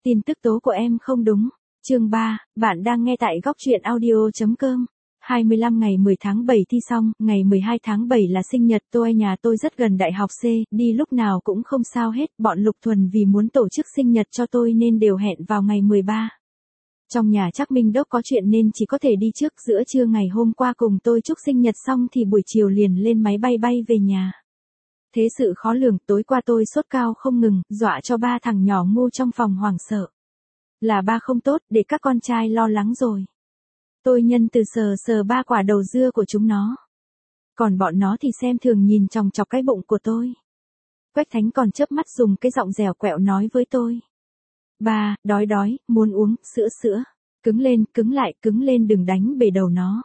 Tin tức tố của em không đúng. Chương 3, bạn đang nghe tại góc truyện audio.com. 25 ngày 10 tháng 7 thi xong, ngày 12 tháng 7 là sinh nhật tôi, nhà tôi rất gần đại học C, đi lúc nào cũng không sao hết, bọn Lục Thuần vì muốn tổ chức sinh nhật cho tôi nên đều hẹn vào ngày 13. Trong nhà chắc Minh Đốc có chuyện nên chỉ có thể đi trước, giữa trưa ngày hôm qua cùng tôi chúc sinh nhật xong thì buổi chiều liền lên máy bay bay về nhà. Thế sự khó lường, tối qua tôi sốt cao không ngừng, dọa cho ba thằng nhỏ ngu trong phòng hoảng sợ. Là ba không tốt, để các con trai lo lắng rồi. Tôi nhân từ sờ ba quả đầu dưa của chúng nó. Còn bọn nó thì xem thường nhìn chòng chọc cái bụng của tôi. Quách Thánh còn chớp mắt dùng cái giọng dẻo quẹo nói với tôi. Ba, đói, muốn uống, sữa. Cứng lên đừng đánh bể đầu nó.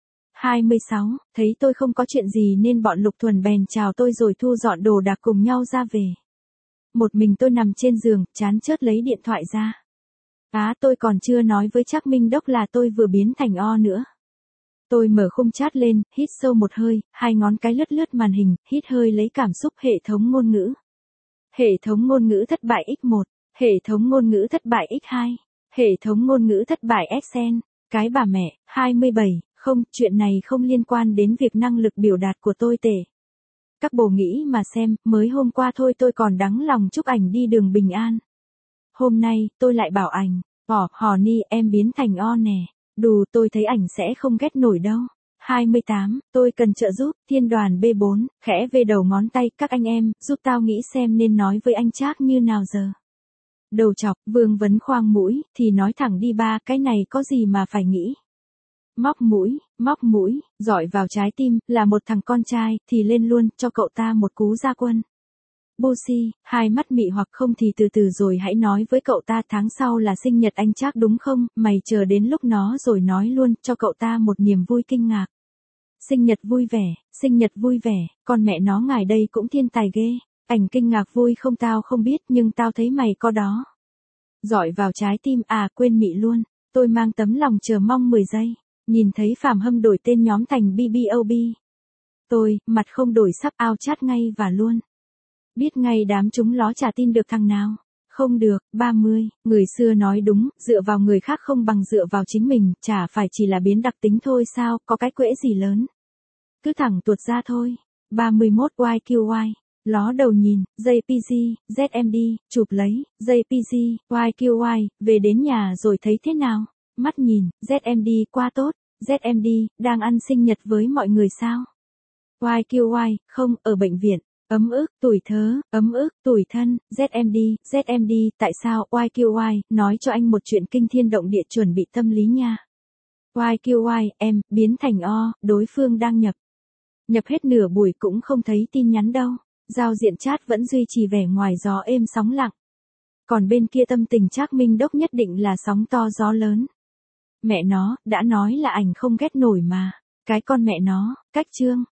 26, thấy tôi không có chuyện gì nên bọn Lục Thuần bèn chào tôi rồi thu dọn đồ đạc cùng nhau ra về. Một mình tôi nằm trên giường, chán chớt lấy điện thoại ra. Tôi còn chưa nói với Trác Minh Đốc là tôi vừa biến thành O nữa. Tôi mở khung chat lên, hít sâu một hơi, hai ngón cái lướt màn hình, hít hơi lấy cảm xúc. Hệ thống ngôn ngữ. Hệ thống ngôn ngữ thất bại x1. Hệ thống ngôn ngữ thất bại x2. Hệ thống ngôn ngữ thất bại xn. Cái bà mẹ, 27, không, chuyện này không liên quan đến việc năng lực biểu đạt của tôi tệ. Các bồ nghĩ mà xem, mới hôm qua thôi tôi còn đắng lòng chúc ảnh đi đường bình an. Hôm nay, tôi lại bảo ảnh, hò ni em biến thành O nè. Đù, tôi thấy ảnh sẽ không ghét nổi đâu. 28, tôi cần trợ giúp, thiên đoàn B4, khẽ về đầu ngón tay, các anh em, giúp tao nghĩ xem nên nói với anh Trác như nào giờ. Đầu chọc, Vương Vấn khoang mũi, thì nói thẳng đi ba, cái này có gì mà phải nghĩ. Móc mũi, dọi vào trái tim, là một thằng con trai, thì lên luôn, cho cậu ta một cú ra quân. Busi, hai mắt mị hoặc không thì từ từ rồi hãy nói với cậu ta tháng sau là sinh nhật anh Trác đúng không, mày chờ đến lúc nó rồi nói luôn, cho cậu ta một niềm vui kinh ngạc. Sinh nhật vui vẻ, con mẹ nó ngài đây cũng thiên tài ghê, ảnh kinh ngạc vui không tao không biết nhưng tao thấy mày có đó. Dọi vào trái tim, quên mị luôn, tôi mang tấm lòng chờ mong 10 giây, nhìn thấy Phạm Hâm đổi tên nhóm thành BBOB. Tôi, mặt không đổi sắc ao chát ngay và luôn. Biết ngay đám chúng ló chả tin được thằng nào. Không được, 30, người xưa nói đúng, dựa vào người khác không bằng dựa vào chính mình, chả phải chỉ là biến đặc tính thôi sao, có cái quễ gì lớn. Cứ thẳng tuột ra thôi. 31 YQY, ló đầu nhìn, JPG, ZMD, chụp lấy, JPG, YQY, về đến nhà rồi thấy thế nào? Mắt nhìn, ZMD quá tốt, ZMD, đang ăn sinh nhật với mọi người sao? YQY, không, ở bệnh viện. Ấm ức, tủi thân, ZMD, tại sao, YQY, nói cho anh một chuyện kinh thiên động địa chuẩn bị tâm lý nha. YQY, em, biến thành O, đối phương đang nhập hết nửa buổi cũng không thấy tin nhắn đâu, giao diện chat vẫn duy trì vẻ ngoài gió êm sóng lặng. Còn bên kia tâm tình Trác Minh Đốc nhất định là sóng to gió lớn. Mẹ nó, đã nói là ảnh không ghét nổi mà, cái con mẹ nó, cách chương.